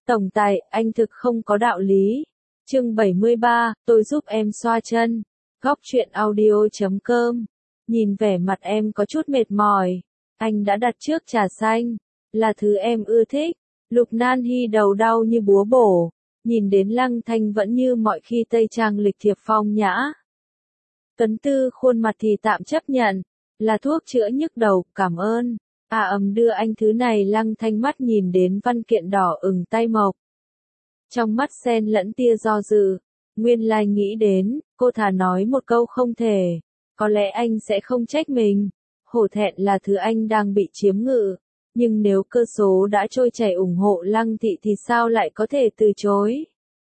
Tổng tài, anh thực không có đạo lý. Chương 73, tôi giúp em xoa chân. Góc truyện audio.com. Nhìn vẻ mặt em có chút mệt mỏi. Anh đã đặt trước trà xanh. Là thứ em ưa thích. Lục Nan Hy đầu đau như búa bổ. Nhìn đến Lăng Thanh vẫn như mọi khi tây trang lịch thiệp phong nhã. Tuấn Tư khuôn mặt thì tạm chấp nhận. Là thuốc chữa nhức đầu, cảm ơn. Đưa anh thứ này. Lăng Thanh mắt nhìn đến văn kiện đỏ ửng tay mộc. Trong mắt xen lẫn tia do dự. Nguyên lai nghĩ đến, cô thà nói một câu không thể. Có lẽ anh sẽ không trách mình. Hổ thẹn là thứ anh đang bị chiếm ngự. Nhưng nếu cơ số đã trôi chảy ủng hộ Lăng Thị thì sao lại có thể từ chối.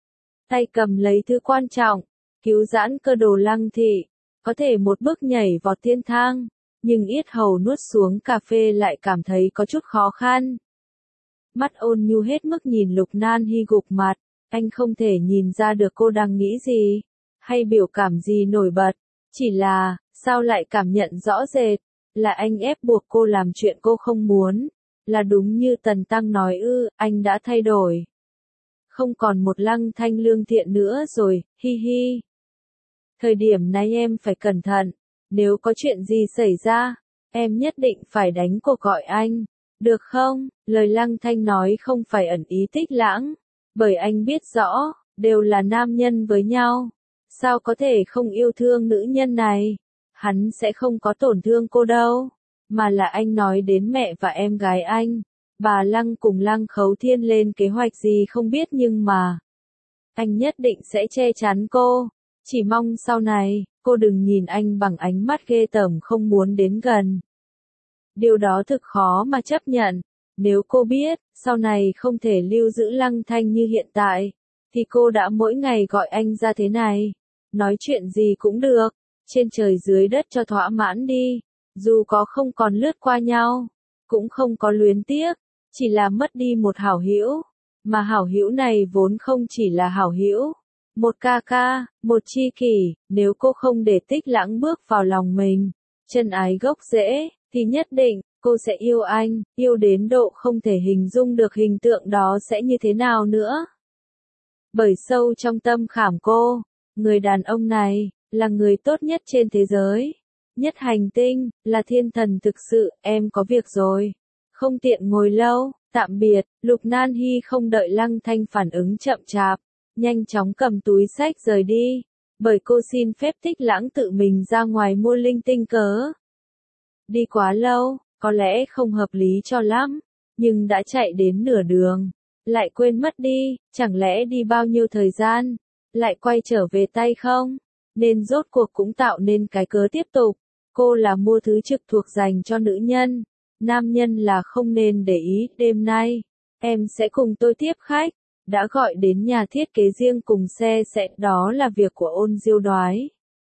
Tay cầm lấy thứ quan trọng, cứu giãn cơ đồ Lăng Thị. Có thể một bước nhảy vọt thiên thang. Nhưng yết hầu nuốt xuống cà phê lại cảm thấy có chút khó khăn. Mắt ôn nhu hết mức nhìn Lục Nan Hy gục mặt, anh không thể nhìn ra được cô đang nghĩ gì, hay biểu cảm gì nổi bật, chỉ là, sao lại cảm nhận rõ rệt, là anh ép buộc cô làm chuyện cô không muốn, là đúng như Tần Tăng nói anh đã thay đổi. Không còn một Lăng Thanh lương thiện nữa rồi, hi hi. Thời điểm này em phải cẩn thận, nếu có chuyện gì xảy ra, em nhất định phải đánh cuộc gọi anh. Được không? Lời Lăng Thanh nói không phải ẩn ý Tích Lãng, bởi anh biết rõ, đều là nam nhân với nhau. Sao có thể không yêu thương nữ nhân này? Hắn sẽ không có tổn thương cô đâu, mà là anh nói đến mẹ và em gái anh. Bà Lăng cùng Lăng Khấu Thiên lên kế hoạch gì không biết nhưng mà anh nhất định sẽ che chắn cô. Chỉ mong sau này, cô đừng nhìn anh bằng ánh mắt ghê tởm không muốn đến gần. Điều đó thực khó mà chấp nhận. Nếu cô biết, sau này không thể lưu giữ Lăng Thanh như hiện tại, thì cô đã mỗi ngày gọi anh ra thế này. Nói chuyện gì cũng được, trên trời dưới đất cho thỏa mãn đi. Dù có không còn lướt qua nhau, cũng không có luyến tiếc, chỉ là mất đi một hảo hữu. Mà hảo hữu này vốn không chỉ là hảo hữu, một ca ca, một tri kỷ. Nếu cô không để Tích Lãng bước vào lòng mình, chân ái gốc rễ, thì nhất định, cô sẽ yêu anh, yêu đến độ không thể hình dung được hình tượng đó sẽ như thế nào nữa. Bởi sâu trong tâm khảm cô, người đàn ông này, là người tốt nhất trên thế giới. Nhất hành tinh, là thiên thần thực sự, em có việc rồi. Không tiện ngồi lâu, tạm biệt. Lục Nan Hy không đợi Lăng Thanh phản ứng chậm chạp, nhanh chóng cầm túi xách rời đi. Bởi cô xin phép Tích Lãng tự mình ra ngoài mua linh tinh cớ. Đi quá lâu, có lẽ không hợp lý cho lắm, nhưng đã chạy đến nửa đường, lại quên mất đi, chẳng lẽ đi bao nhiêu thời gian, lại quay trở về tay không, nên rốt cuộc cũng tạo nên cái cớ tiếp tục. Cô là mua thứ trực thuộc dành cho nữ nhân, nam nhân là không nên để ý. Đêm nay, em sẽ cùng tôi tiếp khách, đã gọi đến nhà thiết kế riêng cùng xe sẽ, đó là việc của Ôn Diêu Đoái.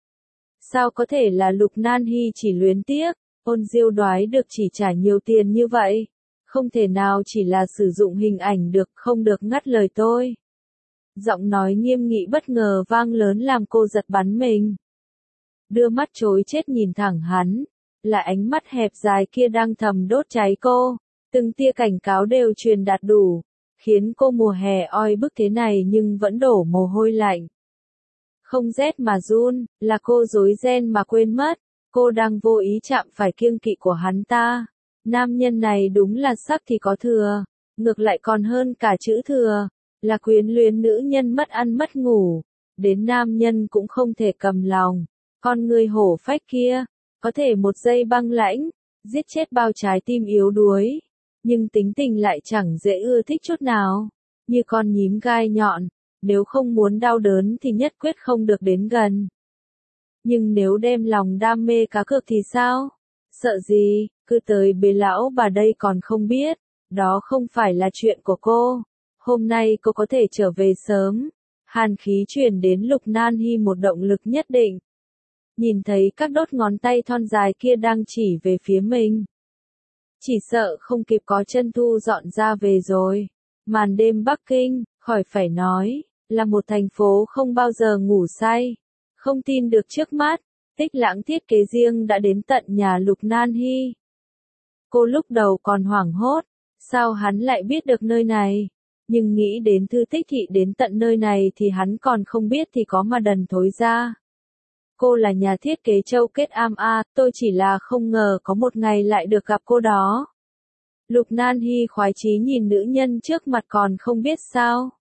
Sao có thể là Lục Nan Hy chỉ luyến tiếc? Ôn Diêu Đoái được chỉ trả nhiều tiền như vậy, không thể nào chỉ là sử dụng hình ảnh được, không được ngắt lời tôi. Giọng nói nghiêm nghị bất ngờ vang lớn làm cô giật bắn mình. Đưa mắt trối chết nhìn thẳng hắn, là ánh mắt hẹp dài kia đang thầm đốt cháy cô, từng tia cảnh cáo đều truyền đạt đủ, khiến cô mùa hè oi bức thế này nhưng vẫn đổ mồ hôi lạnh. Không rét mà run, là cô rối ren mà quên mất. Cô đang vô ý chạm phải kiêng kỵ của hắn ta. Nam nhân này đúng là sắc thì có thừa, ngược lại còn hơn cả chữ thừa, là quyến luyến nữ nhân mất ăn mất ngủ, đến nam nhân cũng không thể cầm lòng. Con người hổ phách kia, có thể một giây băng lãnh, giết chết bao trái tim yếu đuối, nhưng tính tình lại chẳng dễ ưa thích chút nào, như con nhím gai nhọn, nếu không muốn đau đớn thì nhất quyết không được đến gần. Nhưng nếu đem lòng đam mê cá cược thì sao? Sợ gì, cứ tới bế lão bà đây còn không biết, đó không phải là chuyện của cô. Hôm nay cô có thể trở về sớm. Hàn khí truyền đến Lục Nan Hy một động lực nhất định. Nhìn thấy các đốt ngón tay thon dài kia đang chỉ về phía mình. Chỉ sợ không kịp có chân thu dọn ra về rồi. Màn đêm Bắc Kinh, khỏi phải nói, là một thành phố không bao giờ ngủ say. Không tin được trước mắt, Tích Lãng thiết kế riêng đã đến tận nhà Lục Nan Hy. Cô lúc đầu còn hoảng hốt, sao hắn lại biết được nơi này? Nhưng nghĩ đến Thư Tích Thị đến tận nơi này thì hắn còn không biết thì có mà đần thối ra. Cô là nhà thiết kế Châu Kết Am à, tôi chỉ là không ngờ có một ngày lại được gặp cô đó. Lục Nan Hy khoái chí nhìn nữ nhân trước mặt còn không biết sao.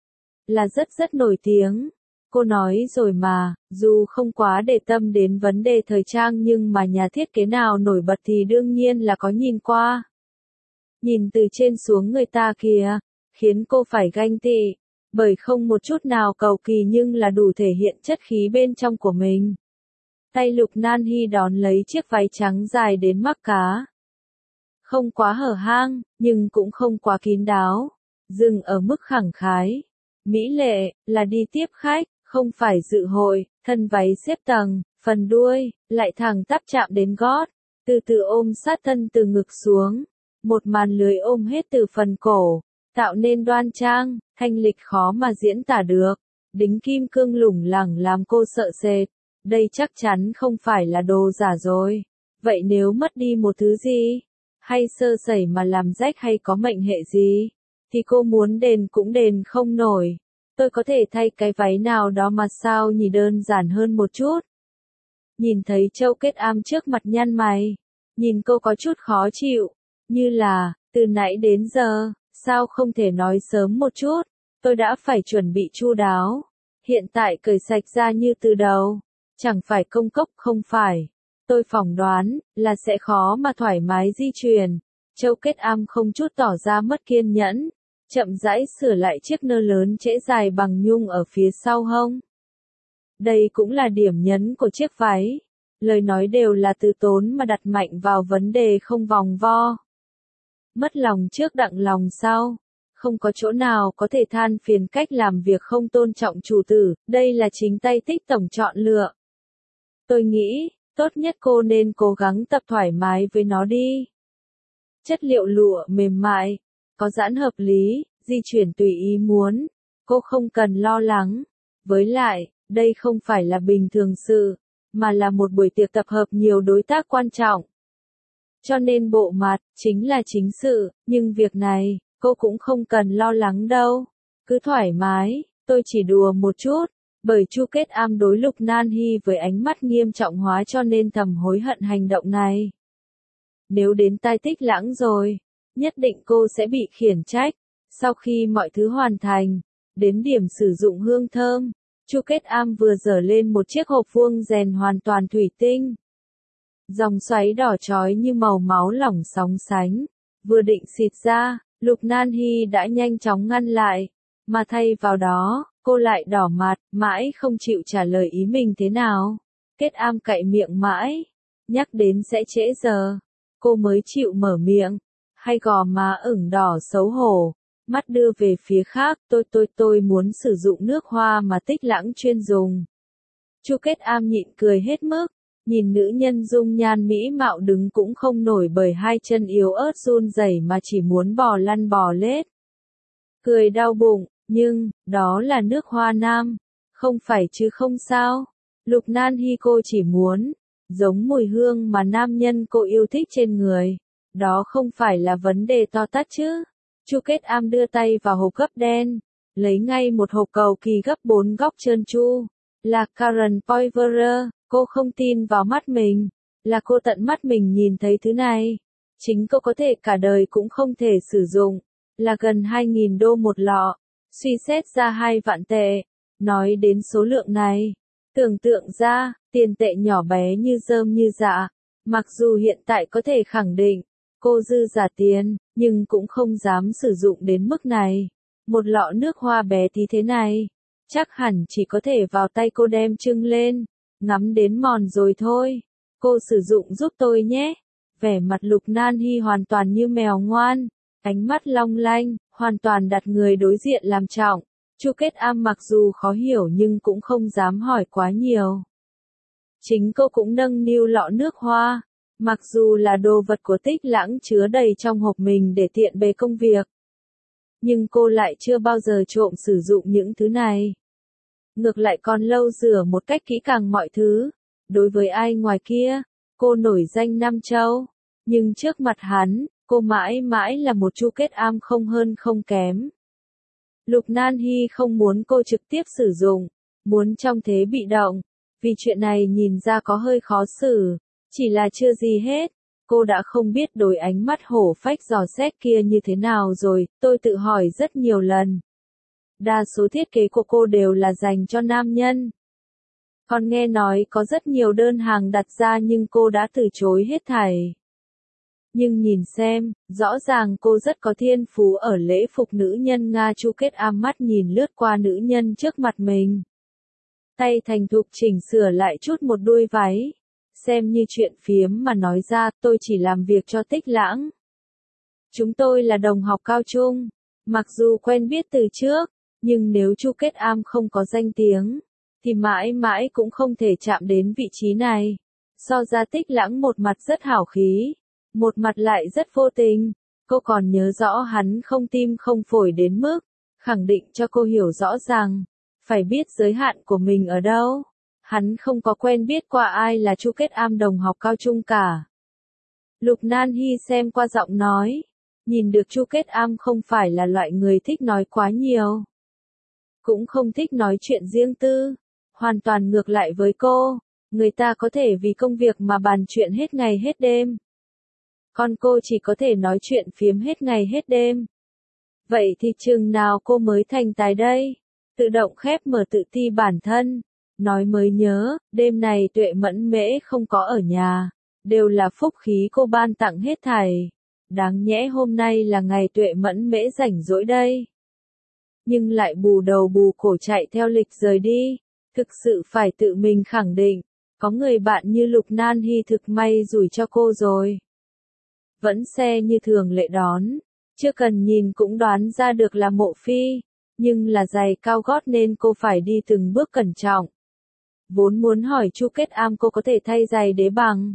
Là rất nổi tiếng. Cô nói rồi mà, dù không quá để tâm đến vấn đề thời trang nhưng mà nhà thiết kế nào nổi bật thì đương nhiên là có nhìn qua. Nhìn từ trên xuống người ta kìa, khiến cô phải ganh tị, bởi không một chút nào cầu kỳ nhưng là đủ thể hiện chất khí bên trong của mình. Tay Lục Nan Hy đón lấy chiếc váy trắng dài đến mắt cá. Không quá hở hang, nhưng cũng không quá kín đáo, dừng ở mức khẳng khái. Mỹ lệ, là đi tiếp khách, không phải dự hội, thân váy xếp tầng, phần đuôi, lại thẳng tắp chạm đến gót, từ từ ôm sát thân từ ngực xuống. Một màn lưới ôm hết từ phần cổ, tạo nên đoan trang, thanh lịch khó mà diễn tả được. Đính kim cương lủng lẳng làm cô sợ sệt. Đây chắc chắn không phải là đồ giả rồi. Vậy nếu mất đi một thứ gì, hay sơ sẩy mà làm rách hay có mệnh hệ gì, thì cô muốn đền cũng đền không nổi. Tôi có thể thay cái váy nào đó mà sao nhỉ, đơn giản hơn một chút. Nhìn thấy Châu Kết Am trước mặt nhăn mày, nhìn cô có chút khó chịu, như là, từ nãy đến giờ, sao không thể nói sớm một chút, tôi đã phải chuẩn bị chu đáo. Hiện tại cởi sạch ra như từ đầu, chẳng phải công cốc không phải. Tôi phỏng đoán, là sẽ khó mà thoải mái di chuyển. Châu Kết Am không chút tỏ ra mất kiên nhẫn, chậm rãi sửa lại chiếc nơ lớn trễ dài bằng nhung ở phía sau hông. Đây cũng là điểm nhấn của chiếc váy. Lời nói đều là từ tốn mà đặt mạnh vào vấn đề không vòng vo. Mất lòng trước đặng lòng sau. Không có chỗ nào có thể than phiền cách làm việc không tôn trọng chủ tử, đây là chính tay Tích tổng chọn lựa. Tôi nghĩ, tốt nhất cô nên cố gắng tập thoải mái với nó đi. Chất liệu lụa mềm mại, có giãn hợp lý, di chuyển tùy ý muốn, cô không cần lo lắng. Với lại, đây không phải là bình thường sự, mà là một buổi tiệc tập hợp nhiều đối tác quan trọng. Cho nên bộ mặt, chính là chính sự, nhưng việc này, cô cũng không cần lo lắng đâu. Cứ thoải mái, tôi chỉ đùa một chút, bởi Chu Kết Am đối Lục Nan Hy với ánh mắt nghiêm trọng hóa cho nên thầm hối hận hành động này. Nếu đến tai Tích Lãng rồi, nhất định cô sẽ bị khiển trách. Sau khi mọi thứ hoàn thành, đến điểm sử dụng hương thơm, Chu Kết Am vừa dở lên một chiếc hộp vuông rèn hoàn toàn thủy tinh. Dòng xoáy đỏ chói như màu máu lỏng sóng sánh, vừa định xịt ra, Lục Nan Hy đã nhanh chóng ngăn lại, mà thay vào đó, cô lại đỏ mặt, mãi không chịu trả lời ý mình thế nào. Kết Am cạy miệng mãi, nhắc đến sẽ trễ giờ, cô mới chịu mở miệng, hay gò má ửng đỏ xấu hổ, mắt đưa về phía khác, tôi muốn sử dụng nước hoa mà Tích Lãng chuyên dùng. Chu Kết Am nhịn cười hết mức, nhìn nữ nhân dung nhan mỹ mạo đứng cũng không nổi bởi hai chân yếu ớt run rẩy mà chỉ muốn bò lăn bò lết. Cười đau bụng, nhưng, đó là nước hoa nam, không phải chứ không sao. Lục Nan Hy cô chỉ muốn, giống mùi hương mà nam nhân cô yêu thích trên người. Đó không phải là vấn đề to tát chứ. Chu Kết Am đưa tay vào hộp gấp đen, lấy ngay một hộp cầu kỳ gấp 4 góc trơn tru. Là Karen Poiverer, cô không tin vào mắt mình. Là cô tận mắt mình nhìn thấy thứ này. Chính cô có thể cả đời cũng không thể sử dụng. Là gần 2.000 đô một lọ. Suy xét ra 2 vạn tệ. Nói đến số lượng này, tưởng tượng ra, tiền tệ nhỏ bé như rơm như dạ. Mặc dù hiện tại có thể khẳng định, cô dư giả tiền, nhưng cũng không dám sử dụng đến mức này. Một lọ nước hoa bé tí thế này, chắc hẳn chỉ có thể vào tay cô đem trưng lên, ngắm đến mòn rồi thôi. Cô sử dụng giúp tôi nhé. Vẻ mặt Lục Nan Hy hoàn toàn như mèo ngoan, ánh mắt long lanh, hoàn toàn đặt người đối diện làm trọng. Chu Kết Am mặc dù khó hiểu nhưng cũng không dám hỏi quá nhiều. Chính cô cũng nâng niu lọ nước hoa, mặc dù là đồ vật của Tích Lãng chứa đầy trong hộp mình để tiện bề công việc. Nhưng cô lại chưa bao giờ trộm sử dụng những thứ này. Ngược lại còn lâu rửa một cách kỹ càng mọi thứ. Đối với ai ngoài kia, cô nổi danh năm châu. Nhưng trước mặt hắn, cô mãi mãi là một Chu Kết Am không hơn không kém. Lục Nan Hy không muốn cô trực tiếp sử dụng, muốn trong thế bị động, vì chuyện này nhìn ra có hơi khó xử, chỉ là chưa gì hết. Cô đã không biết đối ánh mắt hổ phách dò xét kia như thế nào rồi, tôi tự hỏi rất nhiều lần. Đa số thiết kế của cô đều là dành cho nam nhân. Còn nghe nói có rất nhiều đơn hàng đặt ra nhưng cô đã từ chối hết thảy. Nhưng nhìn xem, rõ ràng cô rất có thiên phú ở lễ phục nữ nhân Nga. Chu Kết Am mắt nhìn lướt qua nữ nhân trước mặt mình. Tay thành thục chỉnh sửa lại chút một đuôi váy. Xem như chuyện phiếm mà nói ra, tôi chỉ làm việc cho Tích Lãng. Chúng tôi là đồng học cao trung, mặc dù quen biết từ trước, nhưng nếu Chu Kết Am không có danh tiếng, thì mãi mãi cũng không thể chạm đến vị trí này. So ra Tích Lãng một mặt rất hảo khí, một mặt lại rất vô tình. Cô còn nhớ rõ hắn không tim không phổi đến mức khẳng định cho cô hiểu rõ rằng phải biết giới hạn của mình ở đâu. Hắn không có quen biết qua ai là Chu Kết Am đồng học cao trung cả. Lục Nan Hy xem qua giọng nói, nhìn được Chu Kết Am không phải là loại người thích nói quá nhiều, cũng không thích nói chuyện riêng tư, hoàn toàn ngược lại với cô, người ta có thể vì công việc mà bàn chuyện hết ngày hết đêm. Còn cô chỉ có thể nói chuyện phiếm hết ngày hết đêm. Vậy thì chừng nào cô mới thành tài đây? Tự động khép mở tự ti bản thân. Nói mới nhớ, đêm này Tuệ Mẫn Mễ không có ở nhà. Đều là phúc khí cô ban tặng hết thảy. Đáng nhẽ hôm nay là ngày Tuệ Mẫn Mễ rảnh rỗi đây. Nhưng lại bù đầu bù cổ chạy theo lịch rời đi. Thực sự phải tự mình khẳng định. Có người bạn như Lục Nan Hy thực may rủi cho cô rồi. Vẫn xe như thường lệ đón, chưa cần nhìn cũng đoán ra được là Mộ Phi, nhưng là giày cao gót nên cô phải đi từng bước cẩn trọng. Vốn muốn hỏi Chu Kết Am cô có thể thay giày đế bằng.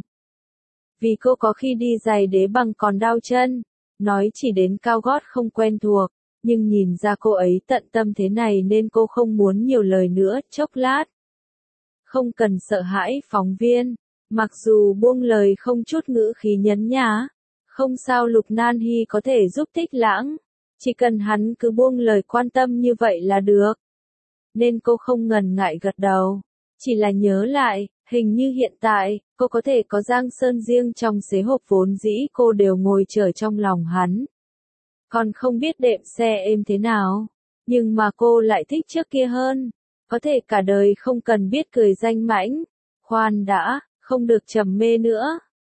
Vì cô có khi đi giày đế bằng còn đau chân, nói chỉ đến cao gót không quen thuộc, nhưng nhìn ra cô ấy tận tâm thế này nên cô không muốn nhiều lời nữa. Chốc lát. Không cần sợ hãi phóng viên, mặc dù buông lời không chút ngữ khí nhấn nhá. Không sao, Lục Nan Hy có thể giúp Tích Lãng, chỉ cần hắn cứ buông lời quan tâm như vậy là được. Nên cô không ngần ngại gật đầu, chỉ là nhớ lại, hình như hiện tại, cô có thể có Giang Sơn riêng trong xế hộp vốn dĩ cô đều ngồi chờ trong lòng hắn. Còn không biết đệm xe êm thế nào, nhưng mà cô lại thích trước kia hơn, có thể cả đời không cần biết cười danh mãnh. Khoan đã, không được trầm mê nữa,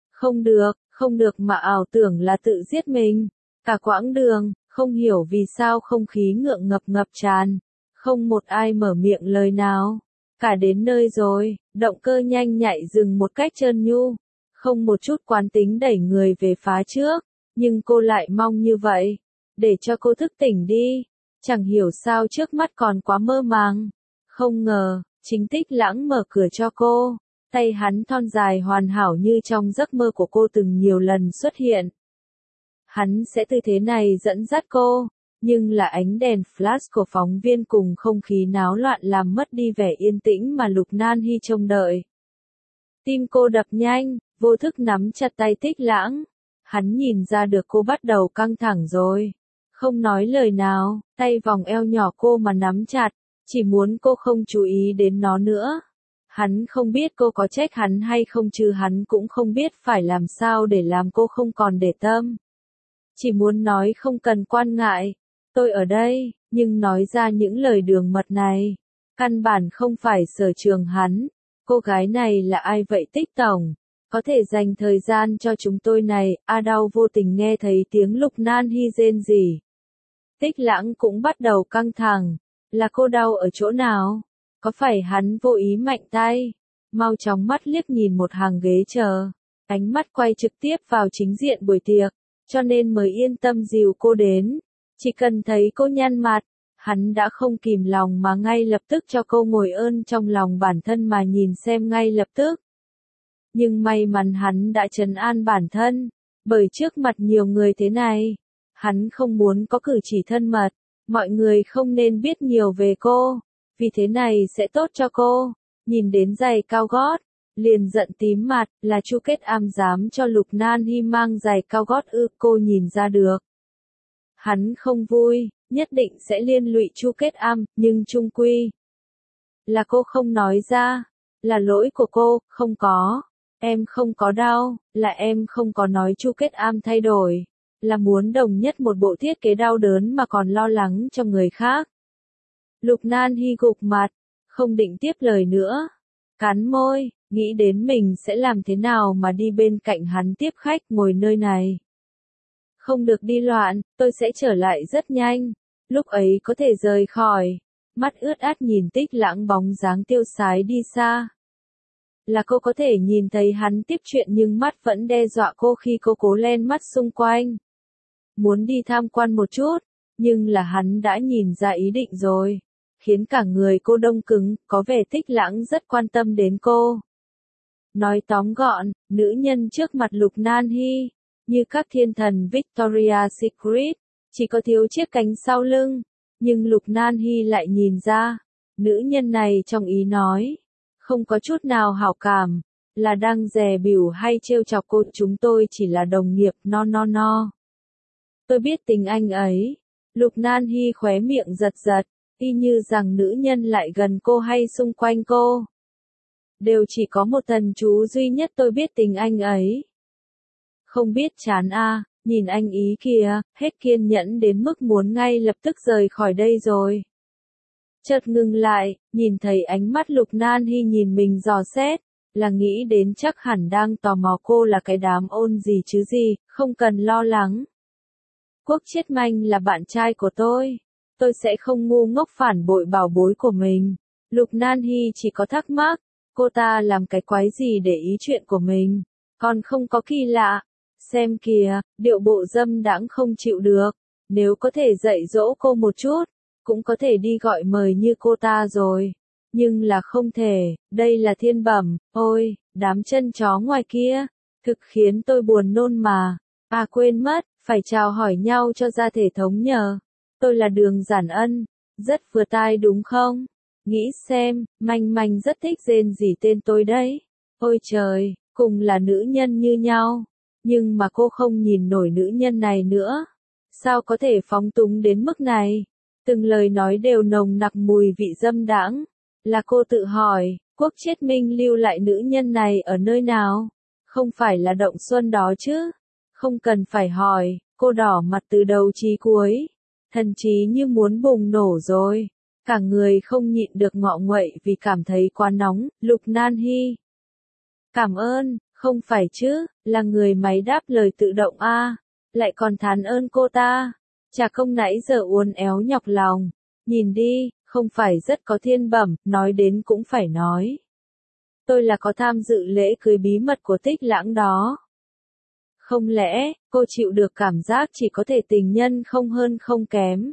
không được mà ảo tưởng là tự giết mình. Cả quãng đường, không hiểu vì sao không khí ngượng ngập tràn, không một ai mở miệng lời nào. Cả đến nơi rồi, động cơ nhanh nhạy dừng một cách trơn nhu, không một chút quán tính đẩy người về phá trước, nhưng cô lại mong như vậy, để cho cô thức tỉnh đi, chẳng hiểu sao trước mắt còn quá mơ màng. Không ngờ, chính Tích Lãng mở cửa cho cô. Tay hắn thon dài hoàn hảo như trong giấc mơ của cô từng nhiều lần xuất hiện. Hắn sẽ tư thế này dẫn dắt cô, nhưng là ánh đèn flash của phóng viên cùng không khí náo loạn làm mất đi vẻ yên tĩnh mà Lục Nan Hy trông đợi. Tim cô đập nhanh, vô thức nắm chặt tay Tích Lãng. Hắn nhìn ra được cô bắt đầu căng thẳng rồi. Không nói lời nào, tay vòng eo nhỏ cô mà nắm chặt, chỉ muốn cô không chú ý đến nó nữa. Hắn không biết cô có trách hắn hay không chứ hắn cũng không biết phải làm sao để làm cô không còn để tâm. Chỉ muốn nói không cần quan ngại, tôi ở đây, nhưng nói ra những lời đường mật này, căn bản không phải sở trường hắn. Cô gái này là ai vậy Tích tổng? Có thể dành thời gian cho chúng tôi này. A Đau vô tình nghe thấy tiếng Lục Nan Hy rên rỉ. Tích Lãng cũng bắt đầu căng thẳng, là cô đau ở chỗ nào? Có phải hắn vô ý mạnh tay? Mau chóng mắt liếc nhìn một hàng ghế chờ, ánh mắt quay trực tiếp vào chính diện buổi tiệc, cho nên mới yên tâm dìu cô đến. Chỉ cần thấy cô nhăn mặt, hắn đã không kìm lòng mà ngay lập tức cho cô ngồi ơn trong lòng bản thân mà nhìn xem ngay lập tức. Nhưng may mắn hắn đã trấn an bản thân, bởi trước mặt nhiều người thế này, hắn không muốn có cử chỉ thân mật, mọi người không nên biết nhiều về cô. Vì thế này sẽ tốt cho cô. Nhìn đến giày cao gót, liền giận tím mặt, là Chu Kết Am dám cho Lục Nan Hy mang giày cao gót ư? Cô nhìn ra được. Hắn không vui, nhất định sẽ liên lụy Chu Kết Am, nhưng chung quy là cô không nói ra, là lỗi của cô, không có. Em không có đau, là em không có nói Chu Kết Am thay đổi, là muốn đồng nhất một bộ thiết kế đau đớn mà còn lo lắng cho người khác. Lục Nan Hy gục mặt, không định tiếp lời nữa, cắn môi, nghĩ đến mình sẽ làm thế nào mà đi bên cạnh hắn tiếp khách ngồi nơi này. Không được đi loạn, tôi sẽ trở lại rất nhanh, lúc ấy có thể rời khỏi. Mắt ướt át nhìn Tích Lãng bóng dáng tiêu sái đi xa. Là cô có thể nhìn thấy hắn tiếp chuyện nhưng mắt vẫn đe dọa cô khi cô cố len mắt xung quanh. Muốn đi tham quan một chút, nhưng là hắn đã nhìn ra ý định rồi, khiến cả người cô đông cứng, có vẻ Tích Lãng rất quan tâm đến cô. Nói tóm gọn, nữ nhân trước mặt Lục Nan Hy, như các thiên thần Victoria's Secret, chỉ có thiếu chiếc cánh sau lưng. Nhưng Lục Nan Hy lại nhìn ra, nữ nhân này trong ý nói, không có chút nào hảo cảm, là đang dè bỉu hay trêu chọc cô. Chúng tôi chỉ là đồng nghiệp, no. Tôi biết tình anh ấy. Lục Nan Hy khóe miệng giật giật, y như rằng nữ nhân lại gần cô hay xung quanh cô. Đều chỉ có một thần chú duy nhất tôi biết tình anh ấy. Không biết chán à. Nhìn anh ý kìa, hết kiên nhẫn đến mức muốn ngay lập tức rời khỏi đây rồi. Chợt ngừng lại, nhìn thấy ánh mắt Lục Nan Hy nhìn mình dò xét, là nghĩ đến chắc hẳn đang tò mò cô là cái đám ôn gì chứ gì, không cần lo lắng. Quốc Chiết Manh là bạn trai của tôi sẽ không ngu ngốc phản bội bảo bối của mình. Lục Nan Hy chỉ có thắc mắc, cô ta làm cái quái gì để ý chuyện của mình, còn không có kỳ lạ. Xem kìa, điệu bộ dâm đãng không chịu được, nếu có thể dạy dỗ cô một chút, cũng có thể đi gọi mời như cô ta rồi. Nhưng là không thể, đây là thiên bẩm, ôi, đám chân chó ngoài kia, thực khiến tôi buồn nôn mà. À quên mất, phải chào hỏi nhau cho ra thể thống nhờ. Tôi là Đường Giản Ân, rất vừa tai đúng không? Nghĩ xem, Manh Manh rất thích rên rỉ tên tôi đấy. Ôi trời, cùng là nữ nhân như nhau. Nhưng mà cô không nhìn nổi nữ nhân này nữa. Sao có thể phóng túng đến mức này? Từng lời nói đều nồng nặc mùi vị dâm đãng. Là cô tự hỏi, Quốc Chiết Minh lưu lại nữ nhân này ở nơi nào? Không phải là Động Xuân đó chứ? Không cần phải hỏi, cô đỏ mặt từ đầu chí cuối. Thần trí như muốn bùng nổ rồi. Cả người không nhịn được ngọ nguậy vì cảm thấy quá nóng. Lục Nan Hy. Cảm ơn. Không phải chứ, là người máy đáp lời tự động a, lại còn thán ơn cô ta. Chả công nãy giờ uốn éo nhọc lòng. Nhìn đi, không phải rất có thiên bẩm, nói đến cũng phải nói. Tôi là có tham dự lễ cưới bí mật của Tích Lãng đó. Không lẽ, cô chịu được cảm giác chỉ có thể tình nhân không hơn không kém.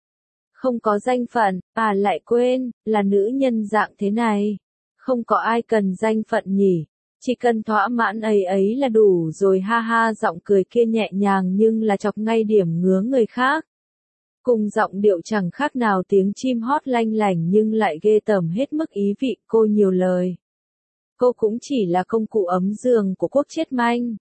Không có danh phận, à lại quên, là nữ nhân dạng thế này. Không có ai cần danh phận nhỉ. Chỉ cần thỏa mãn ấy ấy là đủ rồi ha ha. Giọng cười kia nhẹ nhàng nhưng là chọc ngay điểm ngứa người khác. Cùng giọng điệu chẳng khác nào tiếng chim hót lanh lảnh nhưng lại ghê tởm hết mức ý vị. Cô nhiều lời. Cô cũng chỉ là công cụ ấm giường của Quốc Chiết Manh.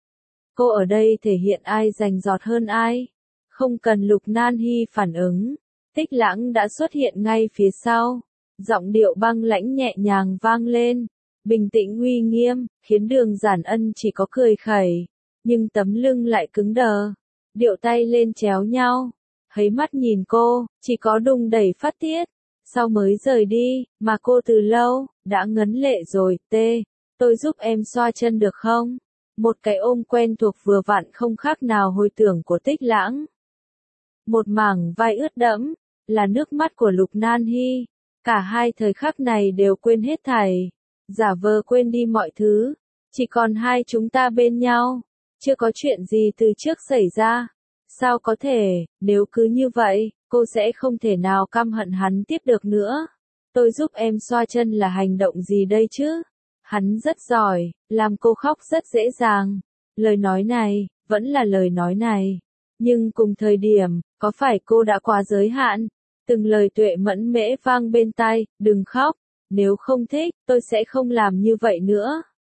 Cô ở đây thể hiện ai rành rọt hơn ai. Không cần Lục Nan Hy phản ứng. Tích Lãng đã xuất hiện ngay phía sau. Giọng điệu băng lãnh nhẹ nhàng vang lên. Bình tĩnh uy nghiêm, khiến Đường Giản Ân chỉ có cười khẩy, nhưng tấm lưng lại cứng đờ, điệu tay lên chéo nhau, thấy mắt nhìn cô, chỉ có đùng đẩy phát tiết, sau mới rời đi, mà cô từ lâu, đã ngấn lệ rồi. Tôi giúp em xoa chân được không? Một cái ôm quen thuộc vừa vặn không khác nào hồi tưởng của Tích Lãng. Một mảng vai ướt đẫm, là nước mắt của Lục Nan Hy, cả hai thời khắc này đều quên hết thảy. Giả vờ quên đi mọi thứ, chỉ còn hai chúng ta bên nhau, chưa có chuyện gì từ trước xảy ra. Sao có thể, nếu cứ như vậy, cô sẽ không thể nào căm hận hắn tiếp được nữa. Tôi giúp em xoa chân là hành động gì đây chứ? Hắn rất giỏi, làm cô khóc rất dễ dàng. Lời nói này, vẫn là lời nói này. Nhưng cùng thời điểm, có phải cô đã quá giới hạn? Từng lời tuệ mẫn mễ vang bên tai, đừng khóc. Nếu không thích, tôi sẽ không làm như vậy nữa.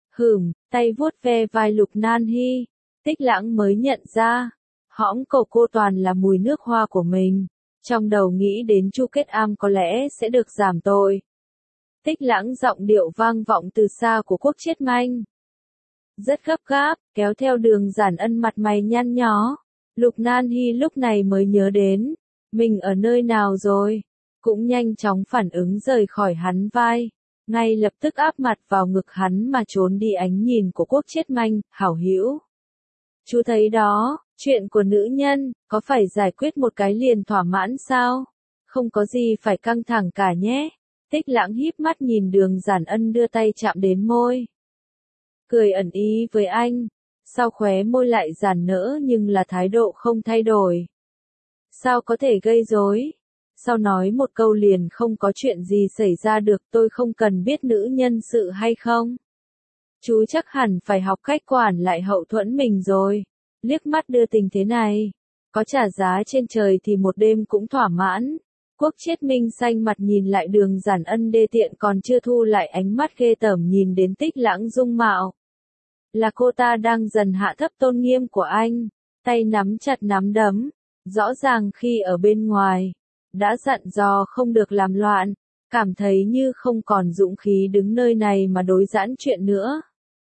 Tay vuốt ve vai Lục Nan Hy. Tích Lãng mới nhận ra, hõm cổ cô toàn là mùi nước hoa của mình. Trong đầu nghĩ đến Chu Kết Am có lẽ sẽ được giảm tội. Tích Lãng giọng điệu vang vọng từ xa của Quốc Chiết Manh. Rất gấp gáp, kéo theo Đường Giản Ân mặt mày nhăn nhó. Lục Nan Hy lúc này mới nhớ đến, mình ở nơi nào rồi, cũng nhanh chóng phản ứng rời khỏi hắn vai, ngay lập tức áp mặt vào ngực hắn mà trốn đi ánh nhìn của Quốc Chiết Manh, hảo hữu. Chú thấy đó, chuyện của nữ nhân, có phải giải quyết một cái liền thỏa mãn sao? Không có gì phải căng thẳng cả nhé. Tích Lãng híp mắt nhìn Đường Giản Ân đưa tay chạm đến môi. Cười ẩn ý với anh, sau khóe môi lại giãn nở nhưng là thái độ không thay đổi. Sao có thể gây rối? Sao nói một câu liền không có chuyện gì xảy ra được, tôi không cần biết nữ nhân sự hay không? Chú chắc hẳn phải học cách quản lại hậu thuẫn mình rồi. Liếc mắt đưa tình thế này, có trả giá trên trời thì một đêm cũng thỏa mãn. Quốc Chiết Minh xanh mặt nhìn lại Đường Giản Ân đê tiện còn chưa thu lại ánh mắt ghê tởm nhìn đến Tích Lãng dung mạo. Là cô ta đang dần hạ thấp tôn nghiêm của anh, tay nắm chặt nắm đấm, rõ ràng khi ở bên ngoài, đã dặn dò không được làm loạn, cảm thấy như không còn dũng khí đứng nơi này mà đối giãn chuyện nữa.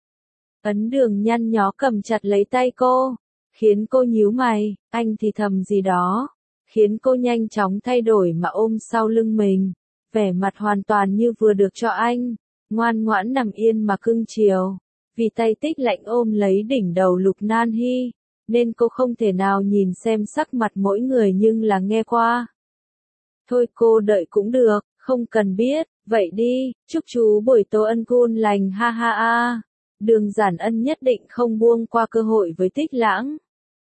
Ấn Đường nhăn nhó cầm chặt lấy tay cô, khiến cô nhíu mày, anh thì thầm gì đó, khiến cô nhanh chóng thay đổi mà ôm sau lưng mình, vẻ mặt hoàn toàn như vừa được cho anh, ngoan ngoãn nằm yên mà cưng chiều. Vì tay Tích Lạnh ôm lấy đỉnh đầu Lục Nan Hy, nên cô không thể nào nhìn xem sắc mặt mỗi người nhưng là nghe qua. Thôi cô đợi cũng được, không cần biết, vậy đi, chúc chú buổi tối ân cun lành ha ha a. Đường Giản Ân nhất định không buông qua cơ hội với Tích Lãng.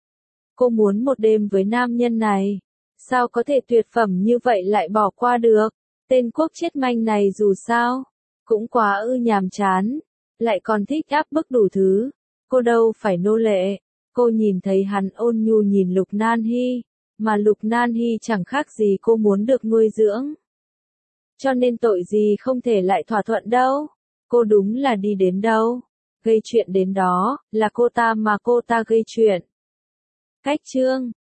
Cô muốn một đêm với nam nhân này, sao có thể tuyệt phẩm như vậy lại bỏ qua được, tên Quốc Chiết Manh này dù sao, cũng quá nhàm chán. Lại còn thích áp bức đủ thứ, cô đâu phải nô lệ, cô nhìn thấy hắn ôn nhu nhìn Lục Nan Hy, mà Lục Nan Hy chẳng khác gì cô muốn được nuôi dưỡng. Cho nên tội gì không thể lại thỏa thuận đâu, cô đúng là đi đến đâu, gây chuyện đến đó, là cô ta mà cô ta gây chuyện. Cách chương